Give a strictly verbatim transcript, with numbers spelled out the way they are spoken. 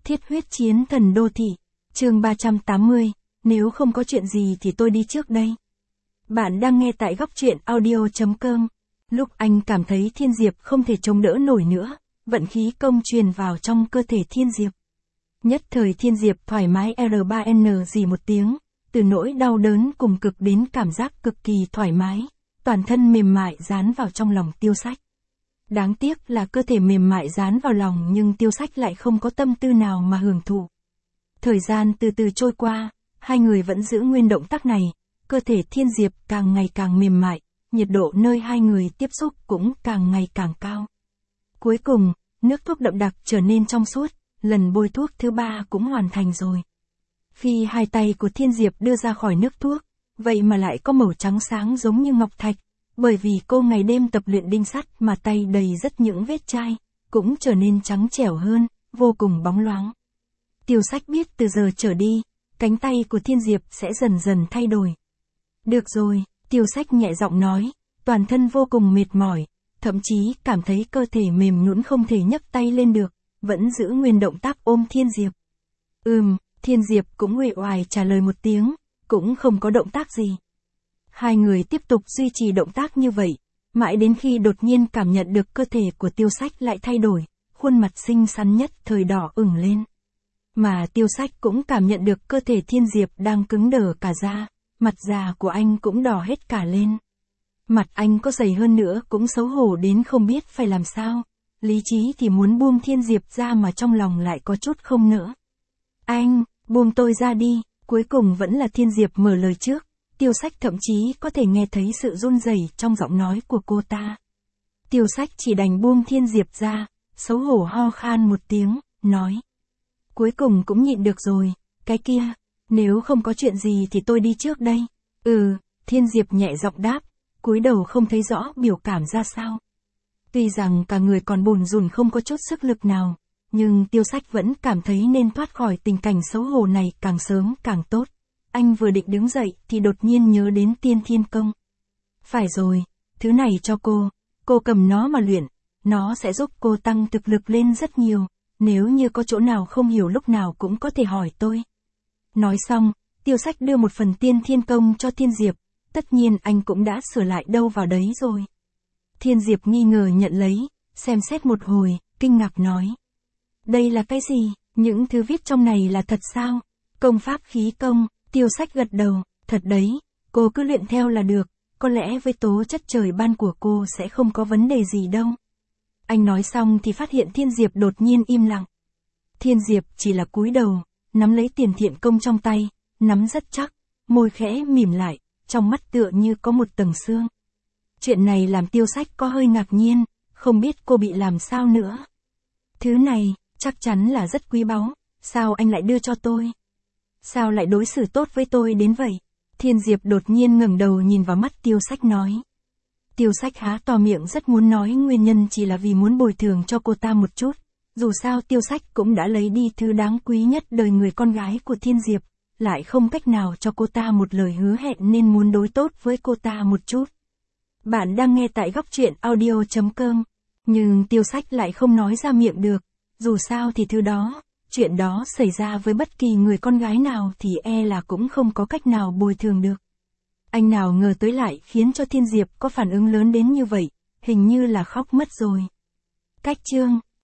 Thiết huyết chiến thần đô thị, chương ba trăm tám mươi, nếu không có chuyện gì thì tôi đi trước đây. Bạn đang nghe tại góc truyện audio chấm com. Lúc anh cảm thấy Thiên Diệp không thể chống đỡ nổi nữa, vận khí công truyền vào trong cơ thể Thiên Diệp. Nhất thời Thiên Diệp thoải mái R ba N gì một tiếng, từ nỗi đau đớn cùng cực đến cảm giác cực kỳ thoải mái, toàn thân mềm mại dán vào trong lòng Tiêu Sách. Đáng tiếc là cơ thể mềm mại dán vào lòng nhưng Tiêu Sách lại không có tâm tư nào mà hưởng thụ. Thời gian từ từ trôi qua, hai người vẫn giữ nguyên động tác này, cơ thể Thiên Diệp càng ngày càng mềm mại, nhiệt độ nơi hai người tiếp xúc cũng càng ngày càng cao. Cuối cùng, nước thuốc đậm đặc trở nên trong suốt, lần bôi thuốc thứ ba cũng hoàn thành rồi. Khi hai tay của Thiên Diệp đưa ra khỏi nước thuốc, vậy mà lại có màu trắng sáng giống như ngọc thạch, bởi vì cô ngày đêm tập luyện đinh sắt mà tay đầy rất những vết chai, cũng trở nên trắng trẻo hơn, vô cùng bóng loáng. Tiêu Sách biết từ giờ trở đi, cánh tay của Thiên Diệp sẽ dần dần thay đổi. Được rồi, Tiêu Sách nhẹ giọng nói, toàn thân vô cùng mệt mỏi, thậm chí cảm thấy cơ thể mềm nhũn không thể nhấc tay lên được, vẫn giữ nguyên động tác ôm Thiên Diệp. Ừm, Thiên Diệp cũng uể oải trả lời một tiếng, cũng không có động tác gì. Hai người tiếp tục duy trì động tác như vậy, mãi đến khi đột nhiên cảm nhận được cơ thể của Tiêu Sách lại thay đổi, khuôn mặt xinh xắn nhất thời đỏ ửng lên. Mà Tiêu Sách cũng cảm nhận được cơ thể Thiên Diệp đang cứng đờ cả da, mặt già của anh cũng đỏ hết cả lên. Mặt anh có dày hơn nữa cũng xấu hổ đến không biết phải làm sao, lý trí thì muốn buông Thiên Diệp ra mà trong lòng lại có chút không nỡ. Anh, buông tôi ra đi, cuối cùng vẫn là Thiên Diệp mở lời trước. Tiêu Sách thậm chí có thể nghe thấy sự run rẩy trong giọng nói của cô ta. Tiêu Sách chỉ đành buông Thiên Diệp ra, xấu hổ ho khan một tiếng, nói. Cuối cùng cũng nhịn được rồi, cái kia, nếu không có chuyện gì thì tôi đi trước đây. Ừ, Thiên Diệp nhẹ giọng đáp, cúi đầu không thấy rõ biểu cảm ra sao. Tuy rằng cả người còn bùn rùn không có chút sức lực nào, nhưng Tiêu Sách vẫn cảm thấy nên thoát khỏi tình cảnh xấu hổ này càng sớm càng tốt. Anh vừa định đứng dậy thì đột nhiên nhớ đến Tiên Thiên Công. Phải rồi, thứ này cho cô, cô cầm nó mà luyện, nó sẽ giúp cô tăng thực lực lên rất nhiều, nếu như có chỗ nào không hiểu lúc nào cũng có thể hỏi tôi. Nói xong, Tiêu Sách đưa một phần Tiên Thiên Công cho Thiên Diệp, tất nhiên anh cũng đã sửa lại đâu vào đấy rồi. Thiên Diệp nghi ngờ nhận lấy, xem xét một hồi, kinh ngạc nói. Đây là cái gì, những thứ viết trong này là thật sao? Công pháp khí công. Tiêu Sách gật đầu, thật đấy, cô cứ luyện theo là được, có lẽ với tố chất trời ban của cô sẽ không có vấn đề gì đâu. Anh nói xong thì phát hiện Thiên Diệp đột nhiên im lặng. Thiên Diệp chỉ là cúi đầu, nắm lấy Tiền Thiện Công trong tay, nắm rất chắc, môi khẽ mỉm lại, trong mắt tựa như có một tầng sương. Chuyện này làm Tiêu Sách có hơi ngạc nhiên, không biết cô bị làm sao nữa. Thứ này, chắc chắn là rất quý báu, sao anh lại đưa cho tôi? Sao lại đối xử tốt với tôi đến vậy? Thiên Diệp đột nhiên ngẩng đầu nhìn vào mắt Tiêu Sách nói. Tiêu Sách há to miệng rất muốn nói nguyên nhân chỉ là vì muốn bồi thường cho cô ta một chút. Dù sao Tiêu Sách cũng đã lấy đi thứ đáng quý nhất đời người con gái của Thiên Diệp, lại không cách nào cho cô ta một lời hứa hẹn nên muốn đối tốt với cô ta một chút. Bạn đang nghe tại góc truyện audio chấm com, nhưng Tiêu Sách lại không nói ra miệng được, dù sao thì thứ đó. Chuyện đó xảy ra với bất kỳ người con gái nào thì e là cũng không có cách nào bồi thường được. Anh nào ngờ tới lại khiến cho Thiên Diệp có phản ứng lớn đến như vậy, hình như là khóc mất rồi. Cách chương